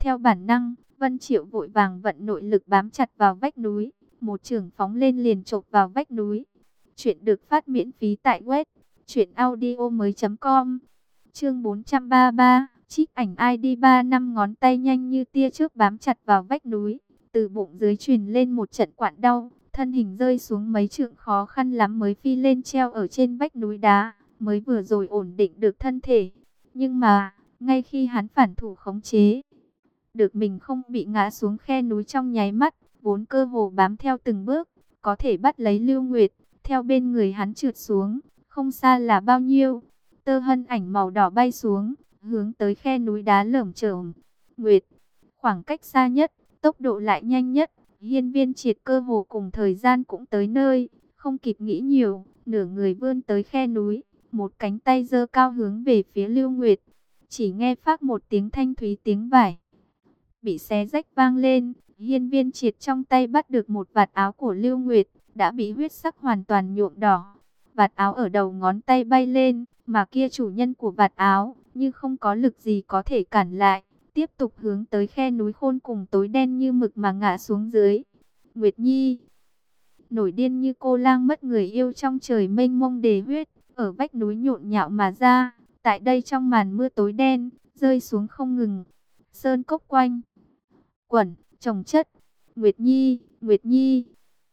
Theo bản năng, Vân Triệu vội vàng vận nội lực bám chặt vào vách núi, một chưởng phóng lên liền chộp vào vách núi. Chuyện được phát miễn phí tại web truyệnaudiomoi.com. Chương 433, trích ảnh ID 3 năm ngón tay nhanh như tia chớp bám chặt vào vách núi, từ bụng dưới truyền lên một trận quặn đau, thân hình rơi xuống mấy trượng khó khăn lắm mới phi lên treo ở trên vách núi đá, mới vừa rồi ổn định được thân thể. Nhưng mà, ngay khi hắn phản thủ khống chế được mình không bị ngã xuống khe núi trong nháy mắt, vốn cơ hồ bám theo từng bước, có thể bắt lấy Lưu Nguyệt, theo bên người hắn trượt xuống, không xa là bao nhiêu. Tơ hân ảnh màu đỏ bay xuống, hướng tới khe núi đá lởm chởm. Nguyệt, khoảng cách xa nhất, tốc độ lại nhanh nhất, Hiên Viên Triệt cơ hồ cùng thời gian cũng tới nơi, không kịp nghĩ nhiều, nửa người vươn tới khe núi, một cánh tay giơ cao hướng về phía Lưu Nguyệt. Chỉ nghe phác một tiếng thanh thúy, tiếng vải bị xé rách vang lên, Hiên Viên Triệt trong tay bắt được một vạt áo của Lưu Nguyệt, đã bị huyết sắc hoàn toàn nhuộm đỏ. Vạt áo ở đầu ngón tay bay lên, mà kia chủ nhân của vạt áo, như không có lực gì có thể cản lại, tiếp tục hướng tới khe núi khôn cùng tối đen như mực mà ngã xuống dưới. Nguyệt Nhi, nổi điên như cô lang mất người yêu trong trời mênh mông đề huyết, ở vách núi nhộn nhạo mà ra, tại đây trong màn mưa tối đen, rơi xuống không ngừng. Sơn cốc quanh quẩn, chồng chất, Nguyệt Nhi, Nguyệt Nhi,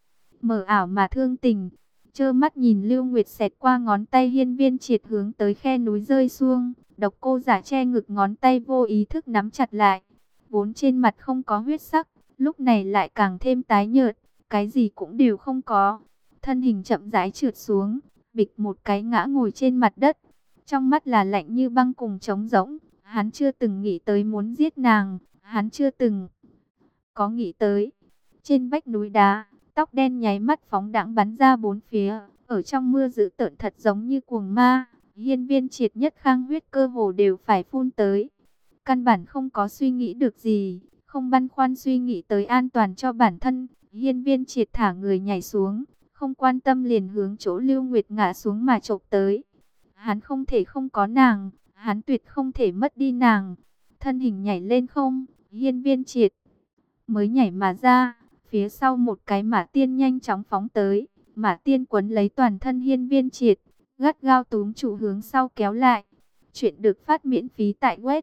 mờ ảo mà thương tình, trơ mắt nhìn Lưu Nguyệt xẹt qua ngón tay Hiên Viên Triệt hướng tới khe núi rơi xuống, độc cô giả che ngực ngón tay vô ý thức nắm chặt lại, vốn trên mặt không có huyết sắc, lúc này lại càng thêm tái nhợt, cái gì cũng đều không có, thân hình chậm rãi trượt xuống, bịch một cái ngã ngồi trên mặt đất, trong mắt là lạnh như băng cùng trống rỗng, hắn chưa từng nghĩ tới muốn giết nàng, hắn chưa từng có nghĩ tới. Trên vách núi đá, tóc đen nháy mắt phóng đãng bắn ra bốn phía, ở trong mưa dữ tợn thật giống như cuồng ma. Hiên Viên Triệt nhất khang huyết cơ hồ đều phải phun tới. Căn bản không có suy nghĩ được gì, không băn khoăn suy nghĩ tới an toàn cho bản thân. Hiên Viên Triệt thả người nhảy xuống, không quan tâm liền hướng chỗ Lưu Nguyệt ngã xuống mà chộp tới. Hắn không thể không có nàng, hắn tuyệt không thể mất đi nàng. Thân hình nhảy lên không, Hiên Viên Triệt mới nhảy mà ra, phía sau một cái mã tiên nhanh chóng phóng tới, mã tiên quấn lấy toàn thân Hiên Viên Triệt, gắt gao túm trụ hướng sau kéo lại. Chuyện được phát miễn phí tại web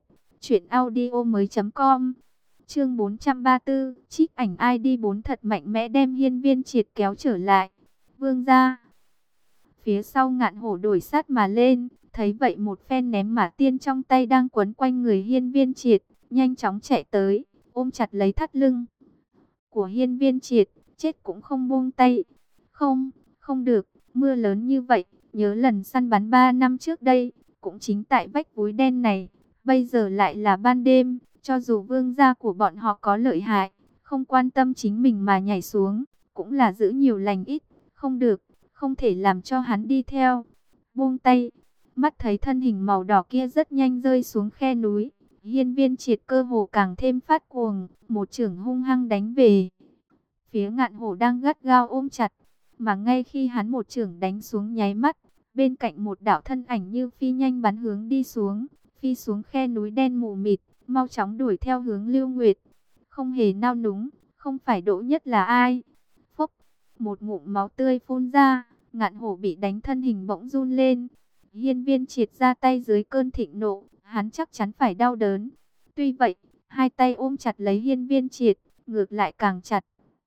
truyệnaudiomoi.com. Chương 434, trích ảnh ID 4 thật mạnh mẽ đem Hiên Viên Triệt kéo trở lại. Vương gia. Phía sau Ngạn Hổ đổi sát mà lên, thấy vậy một phen ném mã tiên trong tay đang quấn quanh người Hiên Viên Triệt, nhanh chóng chạy tới, ôm chặt lấy thắt lưng của Hiên Viên Triệt, chết cũng không buông tay. Không, không được, mưa lớn như vậy, nhớ lần săn bắn 3 năm trước đây, cũng chính tại vách núi đen này, bây giờ lại là ban đêm, cho dù vương gia của bọn họ có lợi hại, không quan tâm chính mình mà nhảy xuống, cũng là giữ nhiều lành ít, không được, không thể làm cho hắn đi theo. Buông tay, mắt thấy thân hình màu đỏ kia rất nhanh rơi xuống khe núi. Hiên Viên Triệt cơ hồ càng thêm phát cuồng, một chưởng hung hăng đánh về phía Ngạn Hổ đang gắt gao ôm chặt, mà ngay khi hắn một chưởng đánh xuống nháy mắt, bên cạnh một đạo thân ảnh như phi nhanh bắn hướng đi xuống, phi xuống khe núi đen mù mịt, mau chóng đuổi theo hướng Lưu Nguyệt. Không hề nao núng, không phải Đỗ Nhất là ai? Phốc, một ngụm máu tươi phun ra, Ngạn Hổ bị đánh thân hình bỗng run lên. Hiên Viên Triệt ra tay dưới cơn thịnh nộ, hắn chắc chắn phải đau đớn. Tuy vậy, hai tay ôm chặt lấy Hiên Viên Triệt, ngược lại càng chặt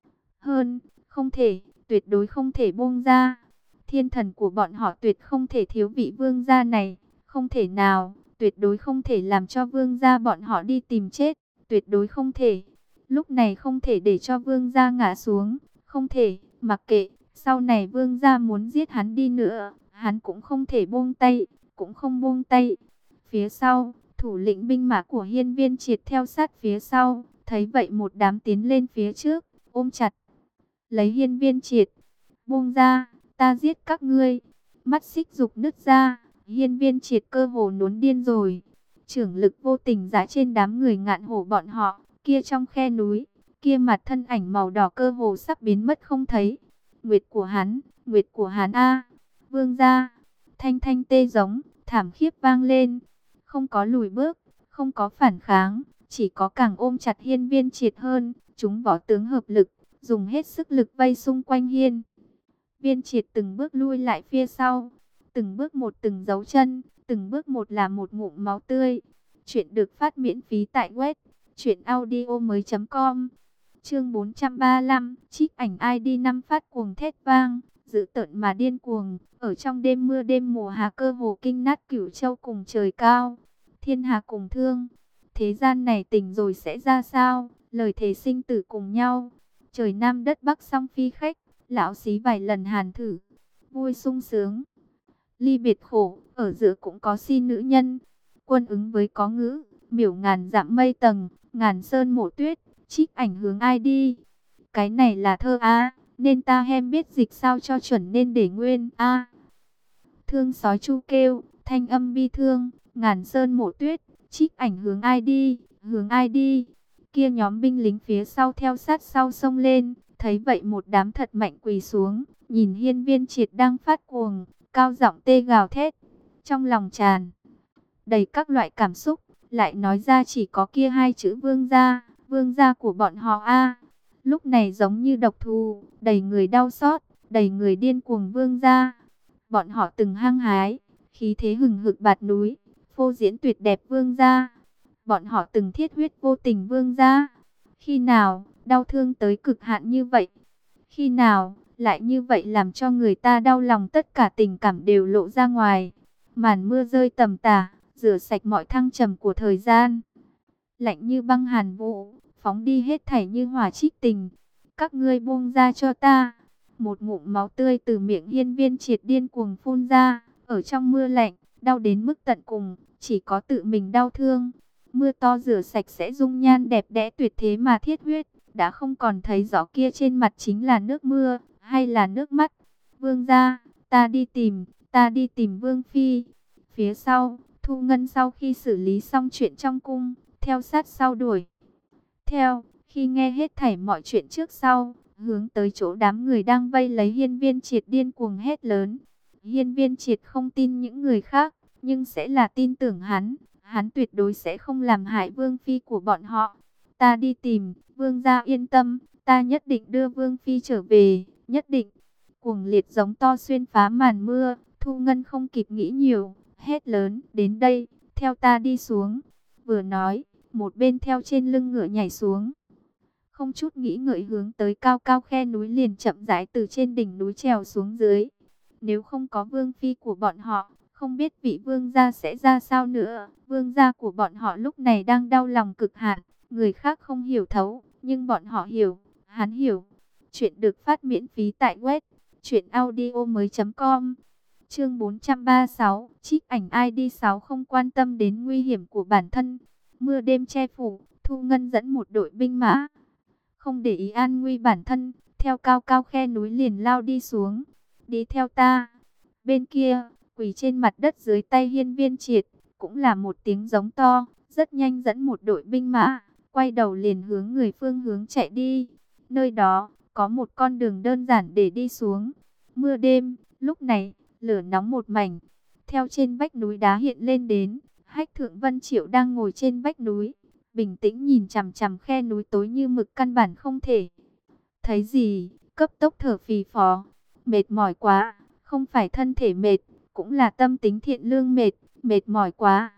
hơn, không thể, tuyệt đối không thể buông ra. Thiên thần của bọn họ tuyệt không thể thiếu vị vương gia này, không thể nào, tuyệt đối không thể làm cho vương gia bọn họ đi tìm chết, tuyệt đối không thể. Lúc này không thể để cho vương gia ngã xuống, không thể, mặc kệ, sau này vương gia muốn giết hắn đi nữa, hắn cũng không thể buông tay, cũng không buông tay. Phía sau, thủ lĩnh binh mã của Hiên Viên Triệt theo sát phía sau, thấy vậy một đám tiến lên phía trước, ôm chặt lấy Hiên Viên Triệt. Buông ra, ta giết các ngươi. Mắt xích dục nứt ra, Hiên Viên Triệt cơ hồ nốn điên rồi. Chưởng lực vô tình giã trên đám người Ngạn Hổ bọn họ, kia trong khe núi, kia mặt thân ảnh màu đỏ cơ hồ sắp biến mất không thấy. Nguyệt của hắn a, vương gia. Thanh thanh tê giống, thảm khiếp vang lên, không có lùi bước, không có phản kháng, chỉ có càng ôm chặt Hiên Viên Triệt hơn. Chúng võ tướng hợp lực, dùng hết sức lực vây xung quanh Hiên Viên Triệt, từng bước lui lại phía sau, từng bước một từng dấu chân, từng bước một là một ngụm máu tươi. Chuyện được phát miễn phí tại web truyệnaudiomoi.com. Chương 435, trích ảnh ID 5 phát cuồng thét vang, dữ tợn mà điên cuồng, ở trong đêm mưa đêm mùa hạ cơ hồ kinh nát cửu châu cùng trời cao. Thiên hà cùng thương, thế gian này tình rồi sẽ ra sao, lời thề sinh tử cùng nhau. Trời Nam đất Bắc song phi khách, lão xí vài lần hàn thử, vui sung sướng. Ly biệt khổ, ở giữa cũng có si nữ nhân. Quân ứng với có ngữ, miểu ngàn dặm mây tầng, ngàn sơn mộ tuyết, trích ảnh hướng ai đi. Cái này là thơ A, nên ta hem biết dịch sao cho chuẩn nên để nguyên A. Thương sói chu kêu, thanh âm bi thương, ngàn sơn mộ tuyết, trích ảnh hướng ai đi, hướng ai đi. Kia nhóm binh lính phía sau theo sát sau xông lên, thấy vậy một đám thật mạnh quỳ xuống, nhìn Hiên Viên Triệt đang phát cuồng, cao giọng tê gào thét, trong lòng tràn đầy các loại cảm xúc, lại nói ra chỉ có kia hai chữ vương gia của bọn họ a. Lúc này giống như độc thù, đầy người đau xót, đầy người điên cuồng vương gia. Bọn họ từng hăng hái, khí thế hừng hực bạt núi, phô diễn tuyệt đẹp vương gia. Bọn họ từng thiết huyết vô tình vương gia. Khi nào đau thương tới cực hạn như vậy? Khi nào lại như vậy làm cho người ta đau lòng, tất cả tình cảm đều lộ ra ngoài. Màn mưa rơi tầm tả, rửa sạch mọi thăng trầm của thời gian. Lạnh như băng hàn vũ, phóng đi hết thảy như hỏa trích tình. Các ngươi buông ra cho ta. Một ngụm máu tươi từ miệng Hiên Viên Triệt điên cuồng phun ra, ở trong mưa lạnh, đau đến mức tận cùng, chỉ có tự mình đau thương. Mưa to rửa sạch sẽ dung nhan đẹp đẽ tuyệt thế mà thiết huyết, đã không còn thấy rõ kia trên mặt chính là nước mưa, hay là nước mắt. Vương gia, ta đi tìm Vương Phi. Phía sau, Thu Ngân sau khi xử lý xong chuyện trong cung, theo sát sau đuổi theo, khi nghe hết thảy mọi chuyện trước sau, hướng tới chỗ đám người đang vây lấy Hiên Viên Triệt điên cuồng hét lớn. Hiên Viên Triệt không tin những người khác, nhưng sẽ là tin tưởng hắn. Hắn tuyệt đối sẽ không làm hại Vương Phi của bọn họ. Ta đi tìm, Vương gia yên tâm, ta nhất định đưa Vương Phi trở về, nhất định. Cuồng liệt giống to xuyên phá màn mưa, Thu Ngân không kịp nghĩ nhiều, hét lớn, đến đây, theo ta đi xuống. Vừa nói, một bên theo trên lưng ngựa nhảy xuống. Không chút nghĩ ngợi hướng tới cao cao khe núi liền chậm rãi từ trên đỉnh núi trèo xuống dưới. Nếu không có Vương Phi của bọn họ, không biết vị vương gia sẽ ra sao nữa. Vương gia của bọn họ lúc này đang đau lòng cực hạn. Người khác không hiểu thấu, nhưng bọn họ hiểu, hắn hiểu. Chuyện được phát miễn phí tại web truyệnaudiomoi.com. Chương 436, trích ảnh ID 6 không quan tâm đến nguy hiểm của bản thân. Mưa đêm che phủ, Thu Ngân dẫn một đội binh mã, không để ý an nguy bản thân, theo cao cao khe núi liền lao đi xuống. Đi theo ta. Bên kia, quỳ trên mặt đất dưới tay Hiên Viên Triệt, cũng là một tiếng giống to, rất nhanh dẫn một đội binh mã, quay đầu liền hướng người phương hướng chạy đi. Nơi đó, có một con đường đơn giản để đi xuống. Mưa đêm, lúc này, lửa nóng một mảnh, theo trên vách núi đá hiện lên đến. Hách Thượng Vân Triệu đang ngồi trên vách núi, bình tĩnh nhìn chằm chằm khe núi tối như mực, căn bản không thể thấy gì, cấp tốc thở phì phò, mệt mỏi quá, không phải thân thể mệt, cũng là tâm tính thiện lương mệt, mệt mỏi quá.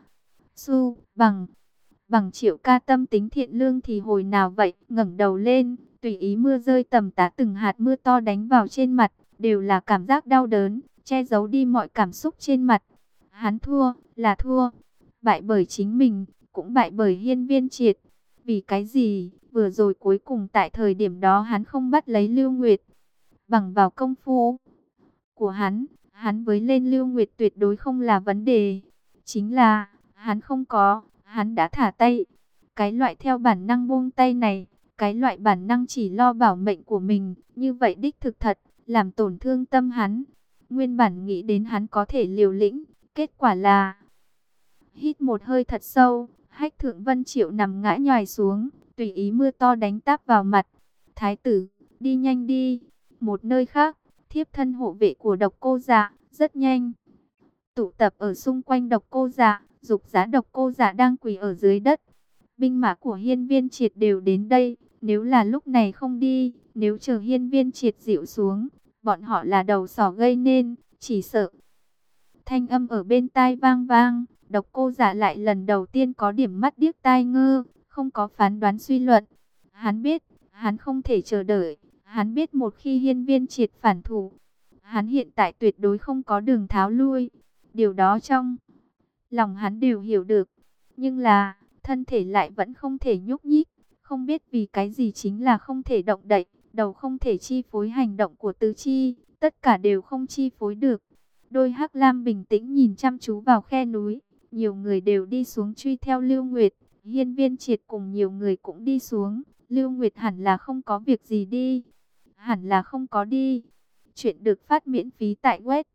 Bằng Triệu ca tâm tính thiện lương thì hồi nào vậy, ngẩng đầu lên, tùy ý mưa rơi tầm tã, từng hạt mưa to đánh vào trên mặt, đều là cảm giác đau đớn, che giấu đi mọi cảm xúc trên mặt. Hắn thua, là thua, bại bởi chính mình, cũng bại bởi Hiên Viên Triệt. Vì cái gì? Vừa rồi cuối cùng tại thời điểm đó hắn không bắt lấy Lưu Nguyệt. Bằng vào công phu của hắn với lên Lưu Nguyệt tuyệt đối không là vấn đề. Chính là, hắn đã thả tay. Cái loại theo bản năng buông tay này, cái loại bản năng chỉ lo bảo mệnh của mình, như vậy đích thực thật, làm tổn thương tâm hắn. Nguyên bản nghĩ đến hắn có thể liều lĩnh, kết quả là hít một hơi thật sâu, Hách Thượng Vân Triệu nằm ngã nhòi xuống, tùy ý mưa to đánh táp vào mặt. Thái tử, đi nhanh đi. Một nơi khác, thiếp thân hộ vệ của Độc Cô Dạ, rất nhanh tụ tập ở xung quanh Độc Cô Dạ, dục giá Độc Cô Dạ đang quỳ ở dưới đất. Binh mã của Hiên Viên Triệt đều đến đây, nếu là lúc này không đi, nếu chờ Hiên Viên Triệt dịu xuống, bọn họ là đầu sỏ gây nên, chỉ sợ. Thanh âm ở bên tai vang vang, Độc Cô Giả lại lần đầu tiên có điểm mắt điếc tai ngơ, không có phán đoán suy luận. Hắn biết, hắn không thể chờ đợi, hắn biết một khi Hiên Viên Triệt phản thủ, hắn hiện tại tuyệt đối không có đường tháo lui. Điều đó trong lòng hắn đều hiểu được, nhưng là thân thể lại vẫn không thể nhúc nhích, không biết vì cái gì chính là không thể động đậy, đầu không thể chi phối hành động của tứ chi, tất cả đều không chi phối được. Đôi hắc lam bình tĩnh nhìn chăm chú vào khe núi, nhiều người đều đi xuống truy theo Lưu Nguyệt, Hiên Viên Triệt cùng nhiều người cũng đi xuống, Lưu Nguyệt hẳn là không có việc gì đi, hẳn là không có đi. Chuyện được phát miễn phí tại web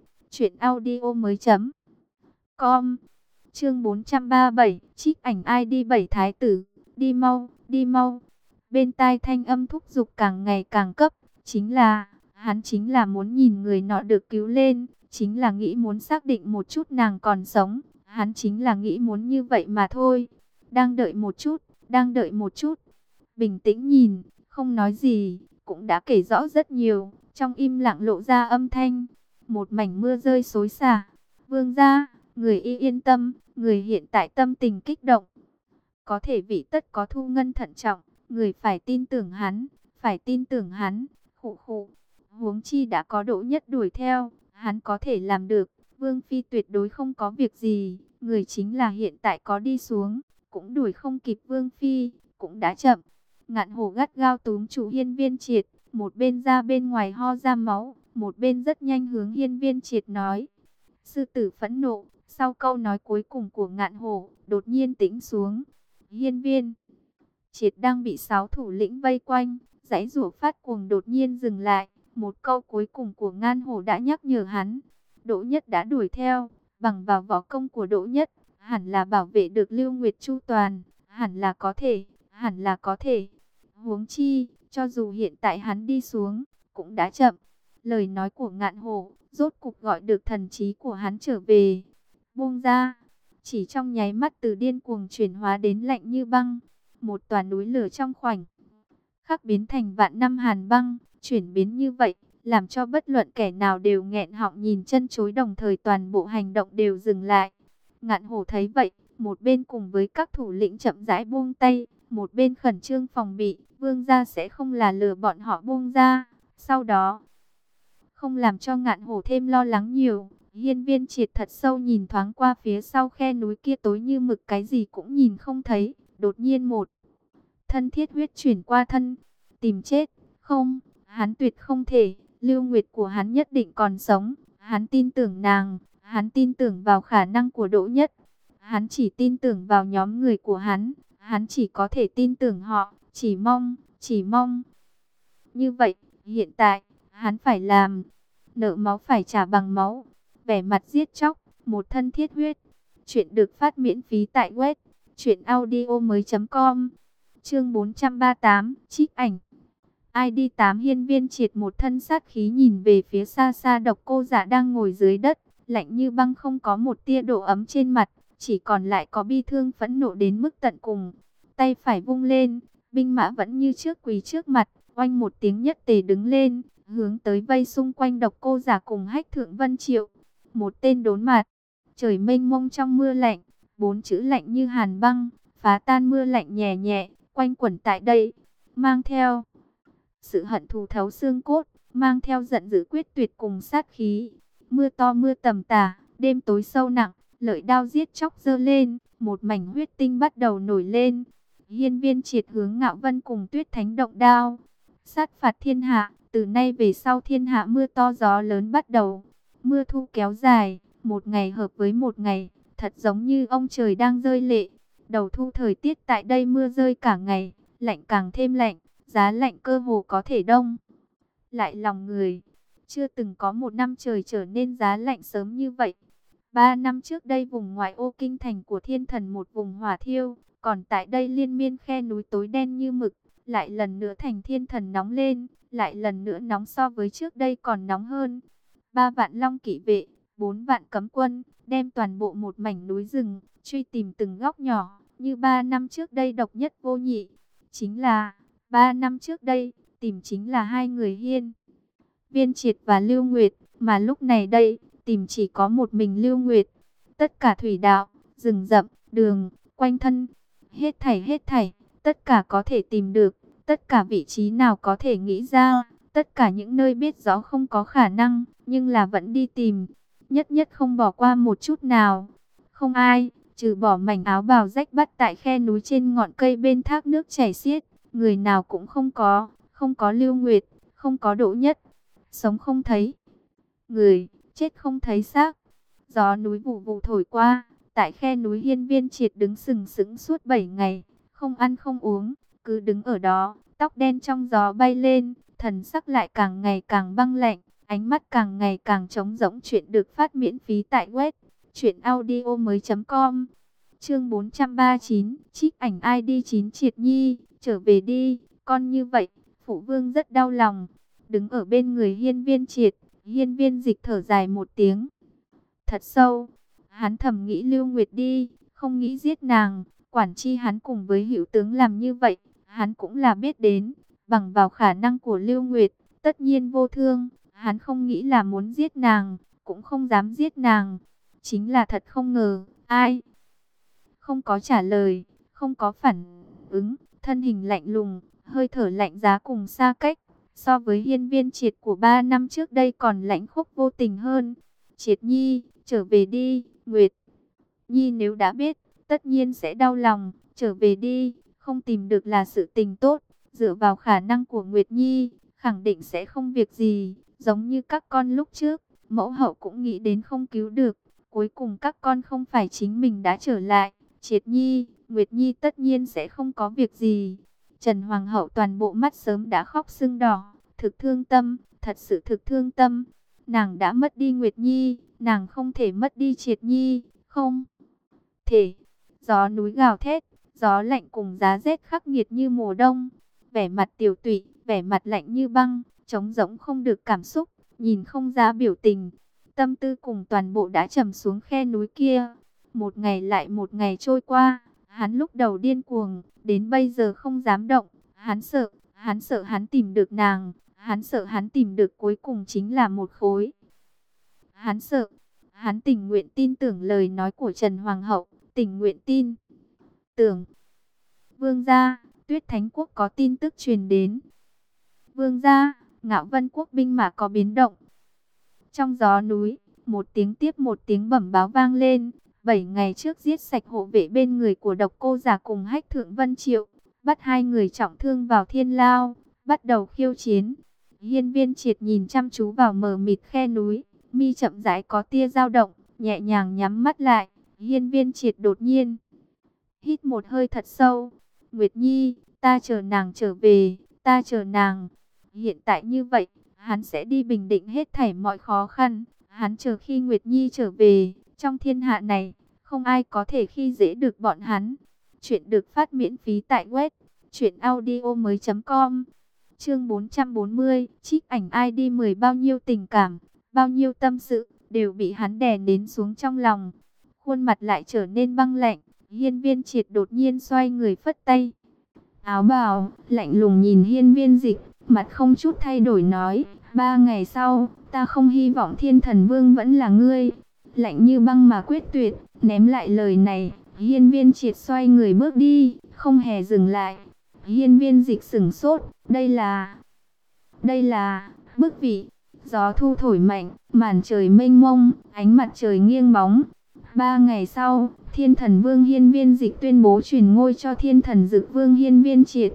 truyệnaudiomoi.com. Chương 437, trích ảnh ID 7 thái tử, đi mau, đi mau. Bên tai thanh âm thúc giục càng ngày càng cấp, hắn chính là muốn nhìn người nọ được cứu lên, chính là nghĩ muốn xác định một chút nàng còn sống, hắn chính là nghĩ muốn như vậy mà thôi. Đang đợi một chút, đang đợi một chút. Bình tĩnh nhìn, không nói gì, cũng đã kể rõ rất nhiều, trong im lặng lộ ra âm thanh. Một mảnh mưa rơi xối xả. Vương gia, người y yên tâm, người hiện tại tâm tình kích động. Có thể vị tất có thu ngân thận trọng, người phải tin tưởng hắn, phải tin tưởng hắn. Khụ khụ, huống chi đã có Đỗ Nhất đuổi theo, hắn có thể làm được. Vương phi tuyệt đối không có việc gì, người chính là hiện tại có đi xuống, cũng đuổi không kịp Vương phi, cũng đã chậm. Ngạn Hổ gắt gao túm chủ Hiên Viên Triệt, một bên ra bên ngoài ho ra máu, một bên rất nhanh hướng Hiên Viên Triệt nói. Sư tử phẫn nộ, sau câu nói cuối cùng của Ngạn Hổ, đột nhiên tĩnh xuống. Hiên Viên Triệt đang bị 6 thủ lĩnh vây quanh, giãy giụa phát cuồng đột nhiên dừng lại. Một câu cuối cùng của Ngạn Hổ đã nhắc nhở hắn. Đỗ Nhất đã đuổi theo, bằng vào võ công của Đỗ Nhất, hẳn là bảo vệ được Lưu Nguyệt chu toàn, hẳn là có thể, hẳn là có thể. Huống chi, cho dù hiện tại hắn đi xuống, cũng đã chậm. Lời nói của Ngạn Hổ rốt cục gọi được thần trí của hắn trở về. Buông ra, chỉ trong nháy mắt từ điên cuồng chuyển hóa đến lạnh như băng. Một tòa núi lửa trong khoảnh khắc biến thành vạn năm hàn băng, chuyển biến như vậy, làm cho bất luận kẻ nào đều nghẹn họng nhìn chân chối, đồng thời toàn bộ hành động đều dừng lại. Ngạn Hổ thấy vậy, một bên cùng với các thủ lĩnh chậm rãi buông tay, một bên khẩn trương phòng bị, Vương gia sẽ không là lừa bọn họ buông ra. Sau đó, không làm cho Ngạn Hổ thêm lo lắng nhiều, Hiên Viên Triệt thật sâu nhìn thoáng qua phía sau khe núi kia tối như mực, cái gì cũng nhìn không thấy. Đột nhiên một thân thiết huyết chuyển qua thân, tìm chết, không, hắn tuyệt không thể, Lưu Nguyệt của hắn nhất định còn sống, hắn tin tưởng nàng, hắn tin tưởng vào khả năng của Đỗ Nhất, hắn chỉ tin tưởng vào nhóm người của hắn chỉ có thể tin tưởng họ, chỉ mong. Như vậy, hiện tại, hắn phải làm, nợ máu phải trả bằng máu, vẻ mặt giết chóc, một thân thiết huyết. Chuyện được phát miễn phí tại web truyệnaudiomoi.com. Chương 438, trích ảnh ID 8. Hiên Viên Triệt một thân sát khí nhìn về phía xa xa Độc Cô Giả đang ngồi dưới đất, lạnh như băng, không có một tia độ ấm trên mặt, chỉ còn lại có bi thương phẫn nộ đến mức tận cùng. Tay phải vung lên, binh mã vẫn như trước quỳ trước mặt, oanh một tiếng nhất tề đứng lên, hướng tới vây xung quanh Độc Cô Giả cùng Hách Thượng Vân Triệu. Một tên đốn mặt, trời mênh mông trong mưa lạnh, 4 chữ lạnh như hàn băng, phá tan mưa lạnh nhẹ nhẹ, quanh quẩn tại đây, mang theo sự hận thù thấu xương cốt, mang theo giận dữ quyết tuyệt cùng sát khí. Mưa to mưa tầm tã, đêm tối sâu nặng, lợi đao giết chóc giơ lên, một mảnh huyết tinh bắt đầu nổi lên. Hiên Viên Triệt hướng Ngạo Vân cùng Tuyết Thánh động đao, sát phạt thiên hạ. Từ nay về sau thiên hạ mưa to gió lớn bắt đầu, mưa thu kéo dài, một ngày hợp với một ngày, thật giống như ông trời đang rơi lệ. Đầu thu thời tiết tại đây mưa rơi cả ngày, lạnh càng thêm lạnh, giá lạnh cơ hồ có thể đông lại lòng người. Chưa từng có một năm trời trở nên giá lạnh sớm như vậy. 3 năm trước đây vùng ngoại ô kinh thành của Thiên Thần một vùng hỏa thiêu, còn tại đây liên miên khe núi tối đen như mực, lại lần nữa thành Thiên Thần nóng lên, lại lần nữa nóng so với trước đây còn nóng hơn. 3 vạn long kỵ vệ, 4 vạn cấm quân, đem toàn bộ một mảnh núi rừng, truy tìm từng góc nhỏ, như 3 năm trước đây độc nhất vô nhị. Chính là 3 năm trước đây, tìm chính là hai người Hiên Viên Triệt và Lưu Nguyệt, mà lúc này đây, tìm chỉ có một mình Lưu Nguyệt. Tất cả thủy đạo, rừng rậm, đường, quanh thân, hết thảy, tất cả có thể tìm được, tất cả vị trí nào có thể nghĩ ra, tất cả những nơi biết rõ không có khả năng, nhưng là vẫn đi tìm, nhất nhất không bỏ qua một chút nào. Không ai, trừ bỏ mảnh áo bào rách bắt tại khe núi trên ngọn cây bên thác nước chảy xiết, người nào cũng không có Lưu Nguyệt, không có Đỗ Nhất. Sống không thấy người, chết không thấy xác. Gió núi vù vù thổi qua, tại khe núi Hiên Viên Triệt đứng sừng sững suốt 7 ngày, không ăn không uống, cứ đứng ở đó, tóc đen trong gió bay lên, thần sắc lại càng ngày càng băng lạnh, ánh mắt càng ngày càng trống rỗng. Chuyện được phát miễn phí tại web truyệnaudiomoi.com. Chương 439, trích ảnh ID 9 Triệt Nhi, trở về đi, con như vậy, phụ vương rất đau lòng. Đứng ở bên người Hiên Viên Triệt, Hiên Viên Dịch thở dài một tiếng thật sâu. Hắn thầm nghĩ Lưu Nguyệt đi, không nghĩ giết nàng. Quản chi hắn cùng với Hữu tướng làm như vậy, hắn cũng là biết đến. Bằng vào khả năng của Lưu Nguyệt, tất nhiên vô thương. Hắn không nghĩ là muốn giết nàng, cũng không dám giết nàng. Chính là thật không ngờ, ai không có trả lời, không có phản ứng, thân hình lạnh lùng, hơi thở lạnh giá cùng xa cách. So với Hiên Viên Triệt của 3 năm trước đây còn lãnh khốc vô tình hơn. Triệt Nhi, trở về đi, Nguyệt Nhi nếu đã biết, tất nhiên sẽ đau lòng, trở về đi, không tìm được là sự tình tốt. Dựa vào khả năng của Nguyệt Nhi, khẳng định sẽ không việc gì, giống như các con lúc trước, mẫu hậu cũng nghĩ đến không cứu được. Cuối cùng các con không phải chính mình đã trở lại, Triệt Nhi, Nguyệt Nhi tất nhiên sẽ không có việc gì. Trần Hoàng hậu toàn bộ mắt sớm đã khóc sưng đỏ, thực thương tâm, thật sự thực thương tâm. Nàng đã mất đi Nguyệt Nhi, nàng không thể mất đi Triệt Nhi, không thể. Gió núi gào thét, gió lạnh cùng giá rét khắc nghiệt như mùa đông. Vẻ mặt tiểu tụy, vẻ mặt lạnh như băng, trống rỗng không được cảm xúc, nhìn không ra biểu tình. Tâm tư cùng toàn bộ đã trầm xuống khe núi kia. Một ngày lại một ngày trôi qua, hắn lúc đầu điên cuồng, đến bây giờ không dám động. Hắn sợ hắn tìm được nàng, hắn sợ hắn tìm được cuối cùng chính là một khối. Hắn sợ, hắn tình nguyện tin tưởng lời nói của Trần Hoàng hậu, tình nguyện tin tưởng. Vương gia, Tuyết Thánh quốc có tin tức truyền đến. Vương gia, Ngạo Vân quốc binh mã có biến động. Trong gió núi, một tiếng tiếp một tiếng bẩm báo vang lên. 7 ngày trước giết sạch hộ vệ bên người của Độc Cô Giả cùng Hách Thượng Vân Triệu, bắt hai người trọng thương vào thiên lao, bắt đầu khiêu chiến. Hiên Viên Triệt nhìn chăm chú vào mờ mịt khe núi, mi chậm rãi có tia dao động, nhẹ nhàng nhắm mắt lại. Hiên Viên Triệt đột nhiên hít một hơi thật sâu. Nguyệt Nhi, ta chờ nàng trở về, ta chờ nàng. Hiện tại như vậy, hắn sẽ đi bình định hết thảy mọi khó khăn. Hắn chờ khi Nguyệt Nhi trở về, trong thiên hạ này, không ai có thể khi dễ được bọn hắn. Chuyện được phát miễn phí tại web truyệnaudiomoi.com. Chương 440, trích ảnh ID 10, bao nhiêu tình cảm, bao nhiêu tâm sự, đều bị hắn đè nén xuống trong lòng. Khuôn mặt lại trở nên băng lạnh. Hiên Viên Triệt đột nhiên xoay người phất tay áo bào, lạnh lùng nhìn Hiên Viên Dịch, mặt không chút thay đổi nói, 3 ngày sau, ta không hy vọng Thiên Thần Vương vẫn là ngươi. Lạnh như băng mà quyết tuyệt, ném lại lời này, Hiên Viên Triệt xoay người bước đi, không hề dừng lại. Hiên Viên Dịch sửng sốt, đây là bức vị. Gió thu thổi mạnh, màn trời mênh mông, ánh mặt trời nghiêng bóng. 3 ngày sau, Thiên Thần Vương Hiên Viên Dịch tuyên bố truyền ngôi cho Thiên Thần Dực Vương Hiên Viên Triệt.